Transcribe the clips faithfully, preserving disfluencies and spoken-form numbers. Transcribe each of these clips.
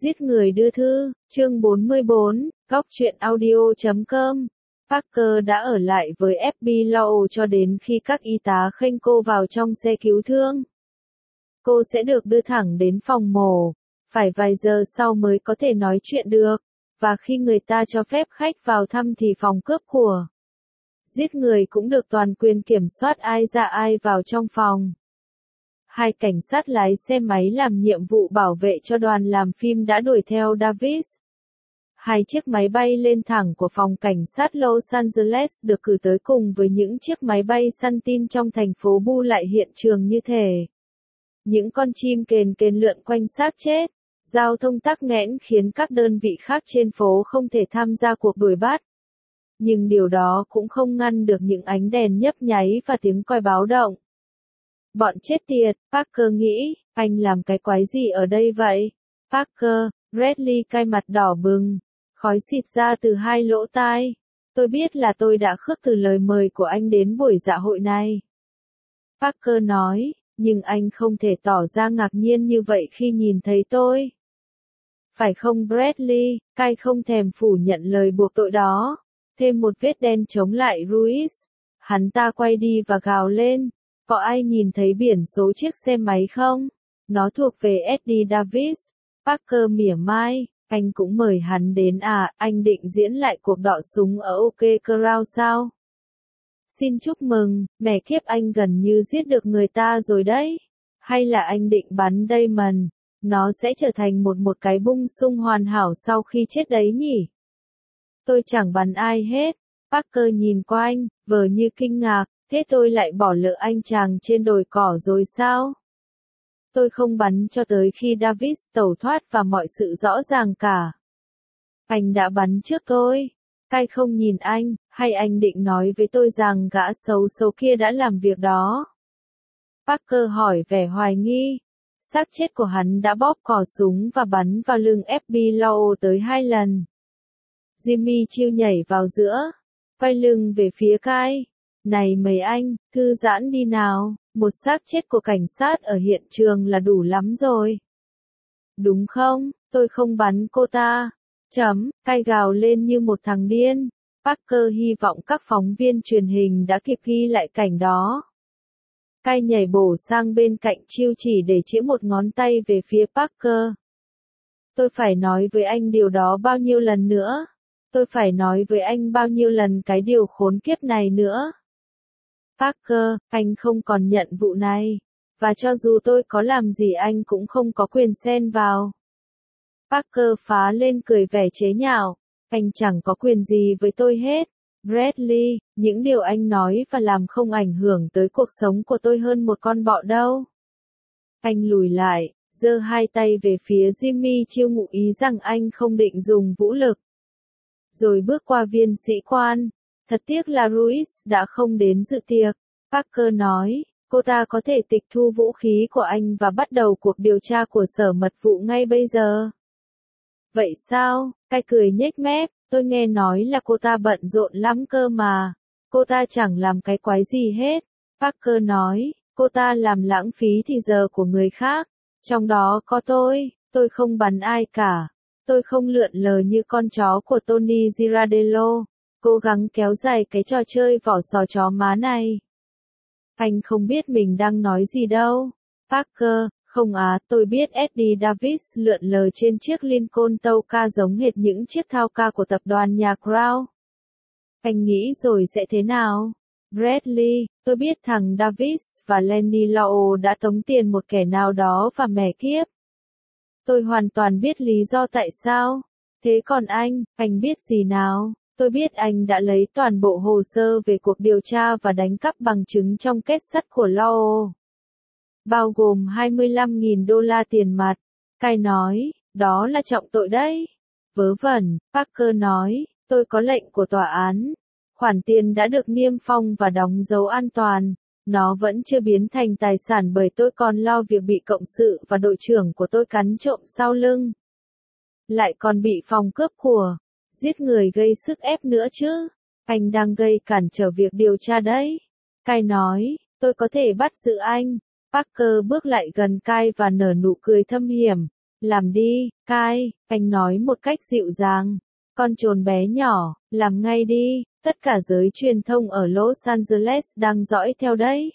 Giết người đưa thư, chương bốn mươi bốn, góc truyện audio chấm com. Parker đã ở lại với ép bê Law cho đến khi các y tá khênh cô vào trong xe cứu thương. Cô sẽ được đưa thẳng đến phòng mổ, phải vài giờ sau mới có thể nói chuyện được, và khi người ta cho phép khách vào thăm thì phòng cướp của giết người cũng được toàn quyền kiểm soát ai ra ai vào trong phòng. Hai cảnh sát lái xe máy làm nhiệm vụ bảo vệ cho đoàn làm phim đã đuổi theo Davis. Hai chiếc máy bay lên thẳng của phòng cảnh sát Los Angeles được cử tới cùng với những chiếc máy bay săn tin trong thành phố bu lại hiện trường như thể những con chim kền kền lượn quanh xác chết. Giao thông tắc nghẽn khiến các đơn vị khác trên phố không thể tham gia cuộc đuổi bắt. Nhưng điều đó cũng không ngăn được những ánh đèn nhấp nháy và tiếng còi báo động. Bọn chết tiệt, Parker nghĩ, anh làm cái quái gì ở đây vậy? Parker, Bradley cay mặt đỏ bừng, khói xịt ra từ hai lỗ tai. Tôi biết là tôi đã khước từ lời mời của anh đến buổi dạ hội này. Parker nói, nhưng anh không thể tỏ ra ngạc nhiên như vậy khi nhìn thấy tôi. Phải không Bradley, cay không thèm phủ nhận lời buộc tội đó. Thêm một vết đen chống lại Ruiz. Hắn ta quay đi và gào lên. Có ai nhìn thấy biển số chiếc xe máy không? Nó thuộc về Eddie Davis. Parker mỉa mai, anh cũng mời hắn đến à, anh định diễn lại cuộc đọ súng ở OK Corral sao? Xin chúc mừng, mẹ kiếp anh gần như giết được người ta rồi đấy. Hay là anh định bắn Damon? Nó sẽ trở thành một một cái bung sung hoàn hảo sau khi chết đấy nhỉ? Tôi chẳng bắn ai hết. Parker nhìn qua anh, vờ như kinh ngạc. Thế tôi lại bỏ lỡ anh chàng trên đồi cỏ rồi sao? Tôi không bắn cho tới khi Davis tẩu thoát và mọi sự rõ ràng cả. Anh đã bắn trước tôi. Cay không nhìn anh, hay anh định nói với tôi rằng gã xấu xấu kia đã làm việc đó? Parker hỏi vẻ hoài nghi. Xác chết của hắn đã bóp cò súng và bắn vào lưng ép bê Law tới hai lần. Jimmy chiêu nhảy vào giữa, quay lưng về phía Cay. Này mấy anh, thư giãn đi nào, một xác chết của cảnh sát ở hiện trường là đủ lắm rồi. Đúng không, tôi không bắn cô ta. Chấm, Cay gào lên như một thằng điên. Parker hy vọng các phóng viên truyền hình đã kịp ghi lại cảnh đó. Cay nhảy bổ sang bên cạnh chiêu chỉ để chĩa một ngón tay về phía Parker. Tôi phải nói với anh điều đó bao nhiêu lần nữa? Tôi phải nói với anh bao nhiêu lần cái điều khốn kiếp này nữa? Parker, anh không còn nhận vụ này. Và cho dù tôi có làm gì anh cũng không có quyền xen vào. Parker phá lên cười vẻ chế nhạo. Anh chẳng có quyền gì với tôi hết. Bradley, những điều anh nói và làm không ảnh hưởng tới cuộc sống của tôi hơn một con bọ đâu. Anh lùi lại, giơ hai tay về phía Jimmy chiêu ngụ ý rằng anh không định dùng vũ lực. Rồi bước qua viên sĩ quan. Thật tiếc là Ruiz đã không đến dự tiệc. Parker nói, cô ta có thể tịch thu vũ khí của anh và bắt đầu cuộc điều tra của sở mật vụ ngay bây giờ. Vậy sao? Cay cười nhếch mép, tôi nghe nói là cô ta bận rộn lắm cơ mà. Cô ta chẳng làm cái quái gì hết. Parker nói, cô ta làm lãng phí thì giờ của người khác. Trong đó có tôi, tôi không bắn ai cả. Tôi không lượn lờ như con chó của Tony Girardello. Cố gắng kéo dài cái trò chơi vỏ sò chó má này. Anh không biết mình đang nói gì đâu. Parker, không á, tôi biết Eddie Davis lượn lờ trên chiếc Lincoln tâu ca giống hệt những chiếc thao ca của tập đoàn nhà Crown. Anh nghĩ rồi sẽ thế nào? Bradley, tôi biết thằng Davis và Lenny Law đã tống tiền một kẻ nào đó và mẹ kiếp. Tôi hoàn toàn biết lý do tại sao. Thế còn anh, anh biết gì nào? Tôi biết anh đã lấy toàn bộ hồ sơ về cuộc điều tra và đánh cắp bằng chứng trong kết sắt của Law. Bao gồm hai mươi lăm nghìn đô la tiền mặt. Cay nói, đó là trọng tội đấy. Vớ vẩn, Parker nói, tôi có lệnh của tòa án. Khoản tiền đã được niêm phong và đóng dấu an toàn. Nó vẫn chưa biến thành tài sản bởi tôi còn lo việc bị cộng sự và đội trưởng của tôi cắn trộm sau lưng. Lại còn bị phòng cướp của giết người gây sức ép nữa chứ. Anh đang gây cản trở việc điều tra đấy. Cay nói, tôi có thể bắt giữ anh. Parker bước lại gần Cay và nở nụ cười thâm hiểm. Làm đi, Kai, anh nói một cách dịu dàng. Con trồn bé nhỏ, làm ngay đi, tất cả giới truyền thông ở Los Angeles đang dõi theo đấy.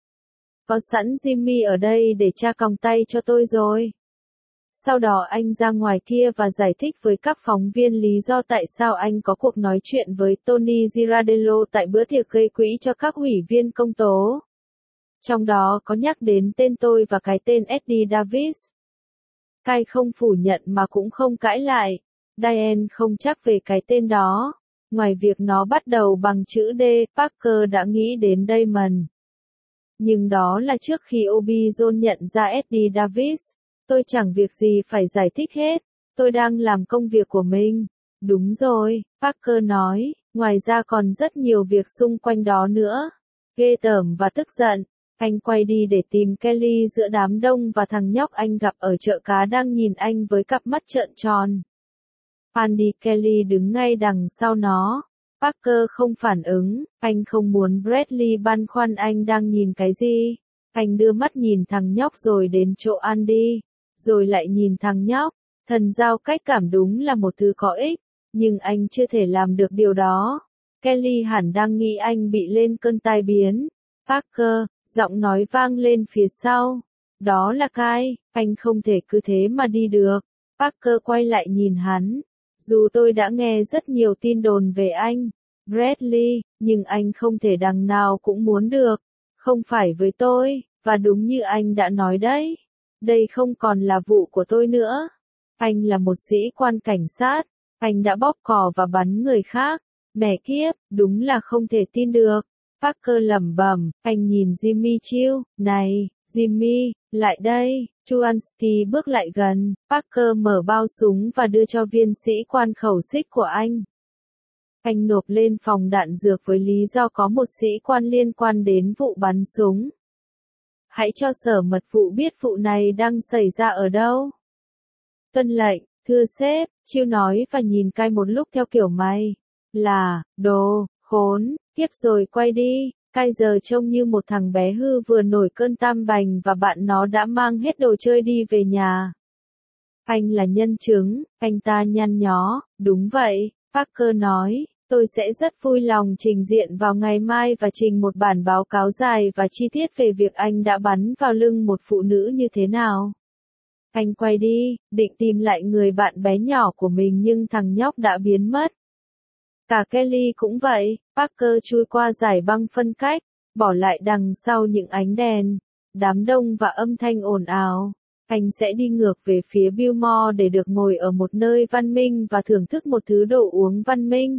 Có sẵn Jimmy ở đây để tra còng tay cho tôi rồi. Sau đó anh ra ngoài kia và giải thích với các phóng viên lý do tại sao anh có cuộc nói chuyện với Tony Girardello tại bữa tiệc gây quỹ cho các ủy viên công tố. Trong đó có nhắc đến tên tôi và cái tên Eddie Davis. Kai không phủ nhận mà cũng không cãi lại. Diane không chắc về cái tên đó. Ngoài việc nó bắt đầu bằng chữ D, Parker đã nghĩ đến Damon. Nhưng đó là trước khi Obizon nhận ra Eddie Davis. Tôi chẳng việc gì phải giải thích hết. Tôi đang làm công việc của mình. Đúng rồi, Parker nói. Ngoài ra còn rất nhiều việc xung quanh đó nữa. Ghê tởm và tức giận. Anh quay đi để tìm Kelly giữa đám đông và thằng nhóc anh gặp ở chợ cá đang nhìn anh với cặp mắt trợn tròn. Andy Kelly đứng ngay đằng sau nó. Parker không phản ứng, anh không muốn Bradley băn khoăn anh đang nhìn cái gì. Anh đưa mắt nhìn thằng nhóc rồi đến chỗ Andy, rồi lại nhìn thằng nhóc. Thần giao cách cảm đúng là một thứ có ích, nhưng anh chưa thể làm được điều đó. Kelly hẳn đang nghĩ anh bị lên cơn tai biến. Parker, giọng nói vang lên phía sau. Đó là Kai, anh không thể cứ thế mà đi được. Parker quay lại nhìn hắn. Dù tôi đã nghe rất nhiều tin đồn về anh, Bradley, nhưng anh không thể đằng nào cũng muốn được. Không phải với tôi, và đúng như anh đã nói đấy. Đây không còn là vụ của tôi nữa. Anh là một sĩ quan cảnh sát. Anh đã bóp cò và bắn người khác. Mẹ kiếp, đúng là không thể tin được. Parker lẩm bẩm, anh nhìn Jimmy chiêu, này, Jimmy, lại đây. Chuansky bước lại gần, Parker mở bao súng và đưa cho viên sĩ quan khẩu xích của anh. Anh nộp lên phòng đạn dược với lý do có một sĩ quan liên quan đến vụ bắn súng. Hãy cho sở mật vụ biết vụ này đang xảy ra ở đâu. Tuân lệnh, thưa sếp, Chiêu nói và nhìn Kai một lúc theo kiểu mày. Là, đồ, khốn, tiếp rồi quay đi. Kai giờ trông như một thằng bé hư vừa nổi cơn tam bành và bạn nó đã mang hết đồ chơi đi về nhà. Anh là nhân chứng, anh ta nhăn nhó, đúng vậy, Parker nói, tôi sẽ rất vui lòng trình diện vào ngày mai và trình một bản báo cáo dài và chi tiết về việc anh đã bắn vào lưng một phụ nữ như thế nào. Anh quay đi, định tìm lại người bạn bé nhỏ của mình nhưng thằng nhóc đã biến mất. Cả Kelly cũng vậy, Parker chui qua dải băng phân cách, bỏ lại đằng sau những ánh đèn, đám đông và âm thanh ồn ào. Anh sẽ đi ngược về phía Billmore để được ngồi ở một nơi văn minh và thưởng thức một thứ đồ uống văn minh.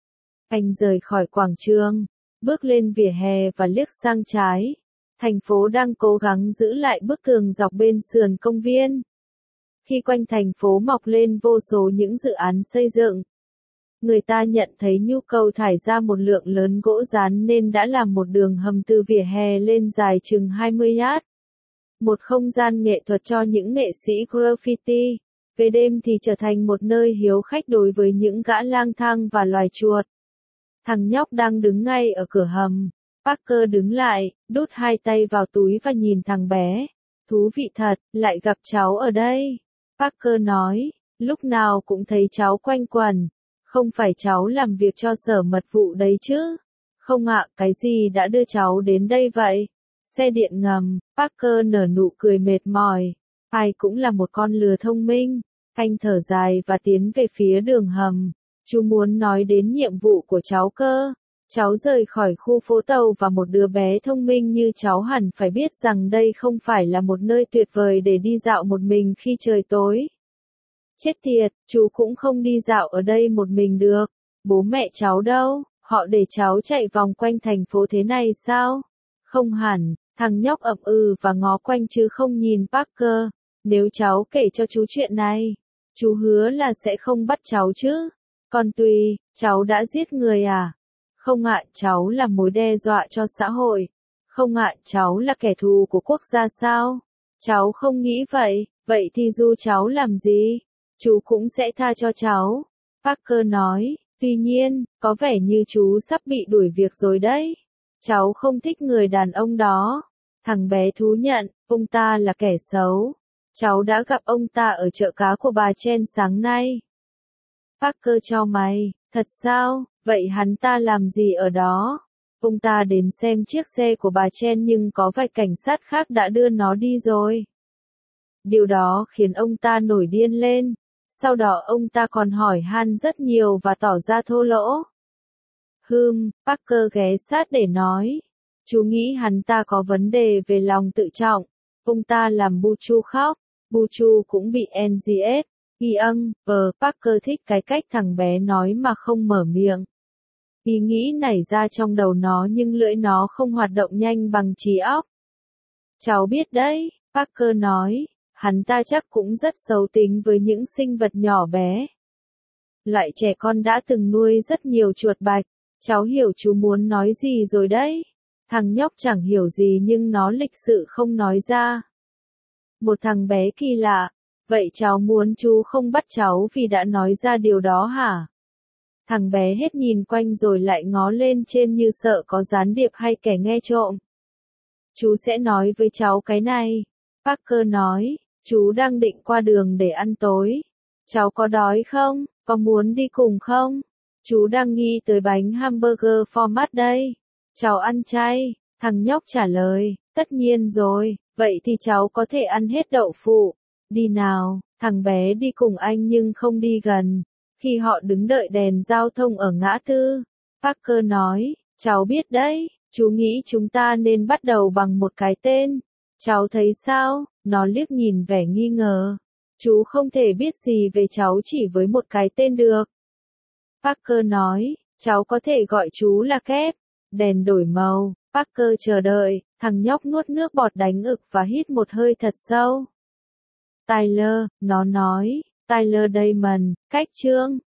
Anh rời khỏi quảng trường, bước lên vỉa hè và liếc sang trái. Thành phố đang cố gắng giữ lại bức tường dọc bên sườn công viên. Khi quanh thành phố mọc lên vô số những dự án xây dựng, người ta nhận thấy nhu cầu thải ra một lượng lớn gỗ rán nên đã làm một đường hầm từ vỉa hè lên dài chừng hai mươi yard. Một không gian nghệ thuật cho những nghệ sĩ graffiti. Về đêm thì trở thành một nơi hiếu khách đối với những gã lang thang và loài chuột. Thằng nhóc đang đứng ngay ở cửa hầm. Parker đứng lại, đút hai tay vào túi và nhìn thằng bé. Thú vị thật, lại gặp cháu ở đây. Parker nói, lúc nào cũng thấy cháu quanh quẩn. Không phải cháu làm việc cho sở mật vụ đấy chứ? Không ạ, cái gì đã đưa cháu đến đây vậy? Xe điện ngầm, Parker nở nụ cười mệt mỏi. Ai cũng là một con lừa thông minh. Anh thở dài và tiến về phía đường hầm. Chú muốn nói đến nhiệm vụ của cháu cơ. Cháu rời khỏi khu phố tàu và một đứa bé thông minh như cháu hẳn phải biết rằng đây không phải là một nơi tuyệt vời để đi dạo một mình khi trời tối. Chết tiệt, chú cũng không đi dạo ở đây một mình được. Bố mẹ cháu đâu, họ để cháu chạy vòng quanh thành phố thế này sao? Không hẳn, thằng nhóc ậm ừ và ngó quanh chứ không nhìn Parker. Nếu cháu kể cho chú chuyện này, chú hứa là sẽ không bắt cháu chứ. Còn tùy, cháu đã giết người à? Không ạ, cháu là mối đe dọa cho xã hội. Không ạ, cháu là kẻ thù của quốc gia sao? Cháu không nghĩ vậy, vậy thì dù cháu làm gì, chú cũng sẽ tha cho cháu. Parker nói, tuy nhiên, có vẻ như chú sắp bị đuổi việc rồi đấy. Cháu không thích người đàn ông đó. Thằng bé thú nhận, ông ta là kẻ xấu. Cháu đã gặp ông ta ở chợ cá của bà Chen sáng nay. Parker chau mày, thật sao, vậy hắn ta làm gì ở đó? Ông ta đến xem chiếc xe của bà Chen nhưng có vài cảnh sát khác đã đưa nó đi rồi. Điều đó khiến ông ta nổi điên lên. Sau đó ông ta còn hỏi han rất nhiều và tỏ ra thô lỗ. Hừm, Parker ghé sát để nói. Chú nghĩ hắn ta có vấn đề về lòng tự trọng. Ông ta làm Buchu khóc. Buchu cũng bị en giê ét. Y âng, vờ, Parker thích cái cách thằng bé nói mà không mở miệng. Ý nghĩ nảy ra trong đầu nó nhưng lưỡi nó không hoạt động nhanh bằng trí óc. Cháu biết đấy, Parker nói, hắn ta chắc cũng rất xấu tính với những sinh vật nhỏ bé. Loại trẻ con đã từng nuôi rất nhiều chuột bạch, cháu hiểu chú muốn nói gì rồi đấy. Thằng nhóc chẳng hiểu gì nhưng nó lịch sự không nói ra. Một thằng bé kỳ lạ, vậy cháu muốn chú không bắt cháu vì đã nói ra điều đó hả? Thằng bé hết nhìn quanh rồi lại ngó lên trên như sợ có gián điệp hay kẻ nghe trộm. Chú sẽ nói với cháu cái này. Parker nói, chú đang định qua đường để ăn tối. Cháu có đói không? Có muốn đi cùng không? Chú đang nghĩ tới bánh hamburger format đây. Cháu ăn chay. Thằng nhóc trả lời, tất nhiên rồi, vậy thì cháu có thể ăn hết đậu phụ. Đi nào, thằng bé đi cùng anh nhưng không đi gần. Khi họ đứng đợi đèn giao thông ở ngã tư, Parker nói, cháu biết đấy, chú nghĩ chúng ta nên bắt đầu bằng một cái tên. Cháu thấy sao? Nó liếc nhìn vẻ nghi ngờ. Chú không thể biết gì về cháu chỉ với một cái tên được. Parker nói, cháu có thể gọi chú là Kép. Đèn đổi màu, Parker chờ đợi, thằng nhóc nuốt nước bọt đánh ực và hít một hơi thật sâu. Tyler, nó nói, Tyler Damon, cách chương.